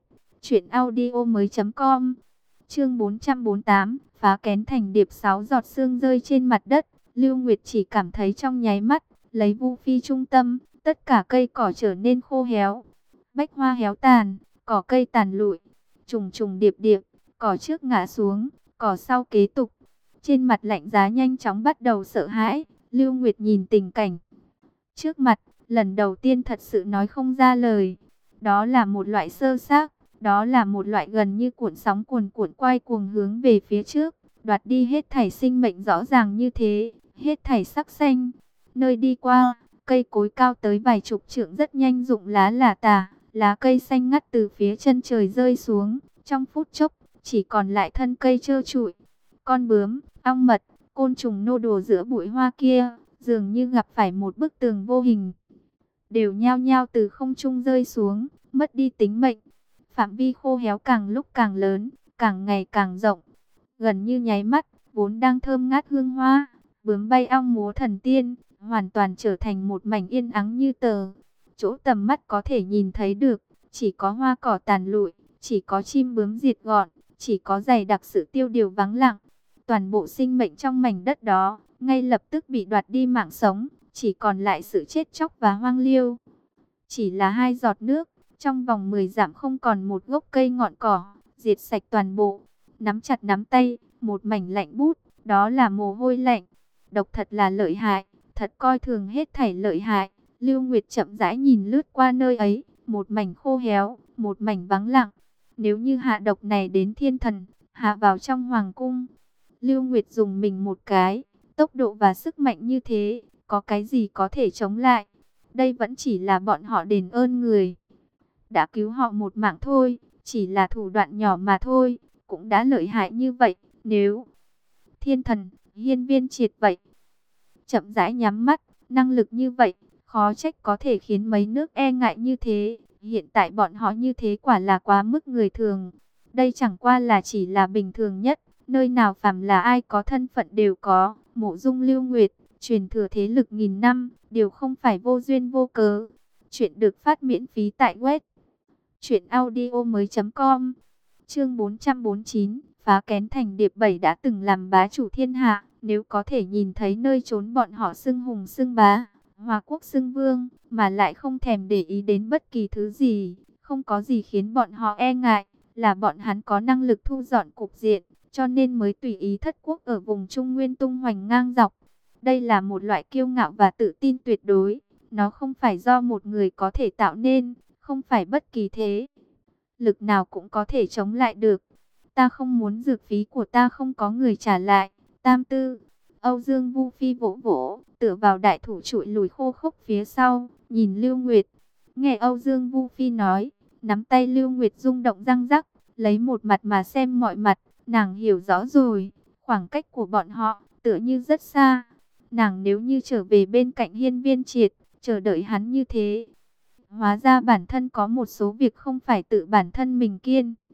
truyệnaudiomoi.com. Chương 448, phá kén thành điệp. 6 giọt sương rơi trên mặt đất, Lưu Nguyệt chỉ cảm thấy trong nháy mắt, lấy Vu Phi trung tâm, tất cả cây cỏ trở nên khô héo. Bách hoa héo tàn, cỏ cây tàn lụi, trùng trùng điệp điệp, cỏ trước ngã xuống, cỏ sau kế tục. Trên mặt lạnh giá nhanh chóng bắt đầu sợ hãi. Lưu Nguyệt nhìn tình cảnh trước mặt, lần đầu tiên thật sự nói không ra lời. Đó là một loại sơ xác, đó là một loại gần như cuộn sóng cuồn cuộn quay cuồng hướng về phía trước, đoạt đi hết thảy sinh mệnh rõ ràng như thế, hết thảy sắc xanh. Nơi đi qua, cây cối cao tới vài chục trượng rất nhanh rụng lá là tả, lá cây xanh ngắt từ phía chân trời rơi xuống, trong phút chốc, chỉ còn lại thân cây trơ trụi. Con bướm, ong mật, côn trùng nô đùa giữa bụi hoa kia, dường như gặp phải một bức tường vô hình, đều nhao nhao từ không trung rơi xuống, mất đi tính mệnh. Phạm vi khô héo càng lúc càng lớn, càng ngày càng rộng. Gần như nháy mắt, vốn đang thơm ngát hương hoa, bướm bay ong múa thần tiên, hoàn toàn trở thành một mảnh yên ắng như tờ. Chỗ tầm mắt có thể nhìn thấy được, chỉ có hoa cỏ tàn lụi, chỉ có chim bướm diệt gọn, chỉ có dày đặc sự tiêu điều vắng lặng. Toàn bộ sinh mệnh trong mảnh đất đó, ngay lập tức bị đoạt đi mạng sống, chỉ còn lại sự chết chóc và hoang liêu. Chỉ là 2 giọt nước, trong vòng 10 dặm không còn một gốc cây ngọn cỏ, diệt sạch toàn bộ. Nắm chặt nắm tay, một mảnh lạnh bút, đó là mồ hôi lạnh. Độc thật là lợi hại, thật coi thường hết thảy lợi hại. Lưu Nguyệt chậm rãi nhìn lướt qua nơi ấy, một mảnh khô héo, một mảnh vắng lặng. Nếu như hạ độc này đến thiên thần, hạ vào trong hoàng cung, Lưu Nguyệt dùng mình một cái, tốc độ và sức mạnh như thế, có cái gì có thể chống lại? Đây vẫn chỉ là bọn họ đền ơn người đã cứu họ một mạng thôi, chỉ là thủ đoạn nhỏ mà thôi, cũng đã lợi hại như vậy. Nếu thiên thần, hiên viên triệt vậy, chậm rãi nhắm mắt, năng lực như vậy, khó trách có thể khiến mấy nước e ngại như thế. Hiện tại bọn họ như thế quả là quá mức người thường. Đây chẳng qua là chỉ là bình thường nhất, nơi nào phàm là ai có thân phận đều có. Mộ Dung Lưu Nguyệt, truyền thừa thế lực nghìn năm, đều không phải vô duyên vô cớ. Chuyện được phát miễn phí tại web truyệnaudiomoi.com. Chương 449, phá kén thành điệp. 7 đã từng làm bá chủ thiên hạ, nếu có thể nhìn thấy nơi trốn bọn họ xưng hùng xưng bá, Hoa quốc xưng vương, mà lại không thèm để ý đến bất kỳ thứ gì, không có gì khiến bọn họ e ngại, là bọn hắn có năng lực thu dọn cục diện, cho nên mới tùy ý thất quốc ở vùng Trung Nguyên tung hoành ngang dọc. Đây là một loại kiêu ngạo và tự tin tuyệt đối, nó không phải do một người có thể tạo nên, không phải bất kỳ thế lực nào cũng có thể chống lại được. Ta không muốn dược phí của ta không có người trả lại. Tam tư, Âu Dương Vu Phi vỗ vỗ, tựa vào đại thủ trụi lùi khô khốc phía sau, nhìn Lưu Nguyệt. Nghe Âu Dương Vu Phi nói, nắm tay Lưu Nguyệt rung động răng rắc, lấy một mặt mà xem mọi mặt, nàng hiểu rõ rồi, khoảng cách của bọn họ tựa như rất xa. Nàng nếu như trở về bên cạnh hiên viên triệt, chờ đợi hắn như thế, hóa ra bản thân có một số việc không phải tự bản thân mình kiên